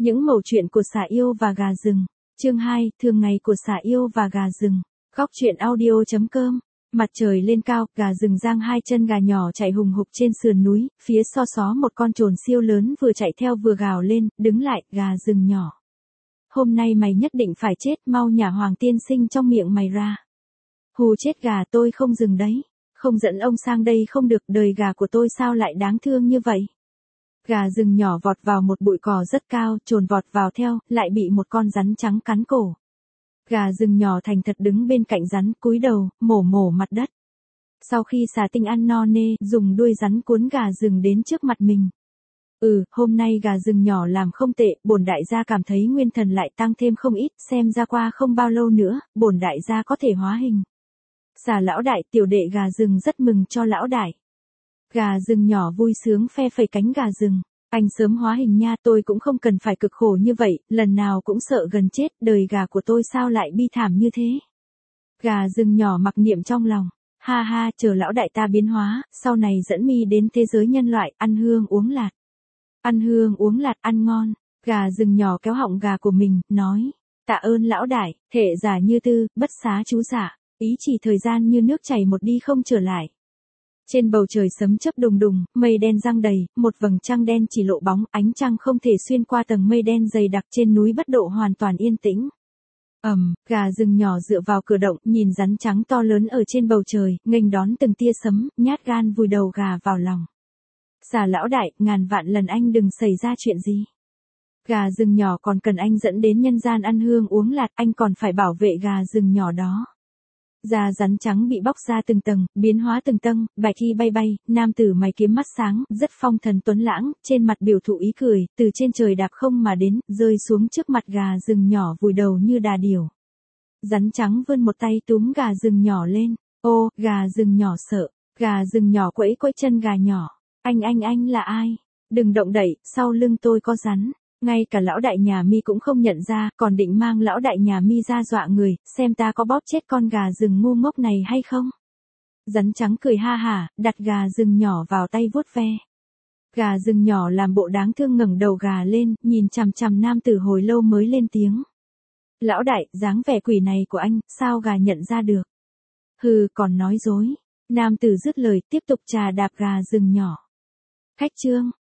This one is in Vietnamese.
Những mẩu chuyện của xà yêu và gà rừng. Chương 2, thường ngày của xà yêu và gà rừng. Góc truyện audio.com. Mặt trời lên cao, gà rừng giang hai chân gà nhỏ chạy hùng hục trên sườn núi, phía so xó một con trồn siêu lớn vừa chạy theo vừa gào lên, đứng lại, gà rừng nhỏ. Hôm nay mày nhất định phải chết, mau nhả Hoàng tiên sinh trong miệng mày ra. Hù chết gà, tôi không dừng đấy. Không dẫn ông sang đây không được, đời gà của tôi sao lại đáng thương như vậy. Gà rừng nhỏ vọt vào một bụi cỏ rất cao, trồn vọt vào theo, lại bị một con rắn trắng cắn cổ. Gà rừng nhỏ thành thật đứng bên cạnh rắn, cúi đầu, mổ mặt đất. Sau khi xà tinh ăn no nê, dùng đuôi rắn cuốn gà rừng đến trước mặt mình. Hôm nay gà rừng nhỏ làm không tệ, bổn đại gia cảm thấy nguyên thần lại tăng thêm không ít, xem ra qua không bao lâu nữa, bổn đại gia có thể hóa hình. Xà lão đại, tiểu đệ gà rừng rất mừng cho lão đại. Gà rừng nhỏ vui sướng phe phẩy cánh gà rừng. Anh sớm hóa hình nha, tôi cũng không cần phải cực khổ như vậy, lần nào cũng sợ gần chết, đời gà của tôi sao lại bi thảm như thế. Gà rừng nhỏ mặc niệm trong lòng. Ha ha, chờ lão đại ta biến hóa, sau này dẫn mi đến thế giới nhân loại, ăn hương uống lạt. Ăn hương uống lạt, ăn ngon. Gà rừng nhỏ kéo họng gà của mình, nói. Tạ ơn lão đại, thể giả như tư, bất xá chú giả. Ý chỉ thời gian như nước chảy một đi không trở lại. Trên bầu trời sấm chớp đùng đùng, mây đen giăng đầy, một vầng trăng đen chỉ lộ bóng, ánh trăng không thể xuyên qua tầng mây đen dày đặc, trên núi Bất Độ hoàn toàn yên tĩnh. Gà rừng nhỏ dựa vào cửa động, nhìn rắn trắng to lớn ở trên bầu trời, nghênh đón từng tia sấm, nhát gan vùi đầu gà vào lòng. Xà lão đại, ngàn vạn lần anh đừng xảy ra chuyện gì. Gà rừng nhỏ còn cần anh dẫn đến nhân gian ăn hương uống lạt, anh còn phải bảo vệ gà rừng nhỏ đó. Da rắn trắng bị bóc ra từng tầng, biến hóa từng tầng, bạch y bay bay, nam tử mày kiếm mắt sáng, rất phong thần tuấn lãng, trên mặt biểu thụ ý cười, từ trên trời đạp không mà đến, rơi xuống trước mặt gà rừng nhỏ vùi đầu như đà điểu. Rắn trắng vươn một tay túm gà rừng nhỏ lên, ô, gà rừng nhỏ sợ, gà rừng nhỏ quẫy quẫy chân gà nhỏ, anh là ai? Đừng động đậy, sau lưng tôi có rắn. Ngay cả lão đại nhà mi cũng không nhận ra, còn định mang lão đại nhà mi ra dọa người, xem ta có bóp chết con gà rừng ngu ngốc này hay không. Rắn trắng cười ha hả, đặt gà rừng nhỏ vào tay vuốt ve. Gà rừng nhỏ làm bộ đáng thương ngẩng đầu gà lên, nhìn chằm chằm nam tử hồi lâu mới lên tiếng. Lão đại, dáng vẻ quỷ này của anh, sao gà nhận ra được? Hừ, còn nói dối. Nam tử dứt lời, tiếp tục chà đạp gà rừng nhỏ. Khách trương.